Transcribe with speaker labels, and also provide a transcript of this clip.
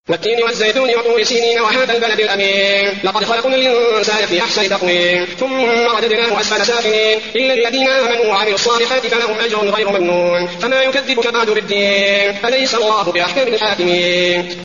Speaker 1: والتين والزيتون وطور سينين وهذا البلد الأمين لقد خلقنا الإنسان في أحسن تقويم ثم رددناه أسفل سافلين إلا الذين آمنوا وعملوا الصالحات فلهم أجر غير ممنون فما يكذبك بعد بالدين أليس الله بأحكم الحاكمين.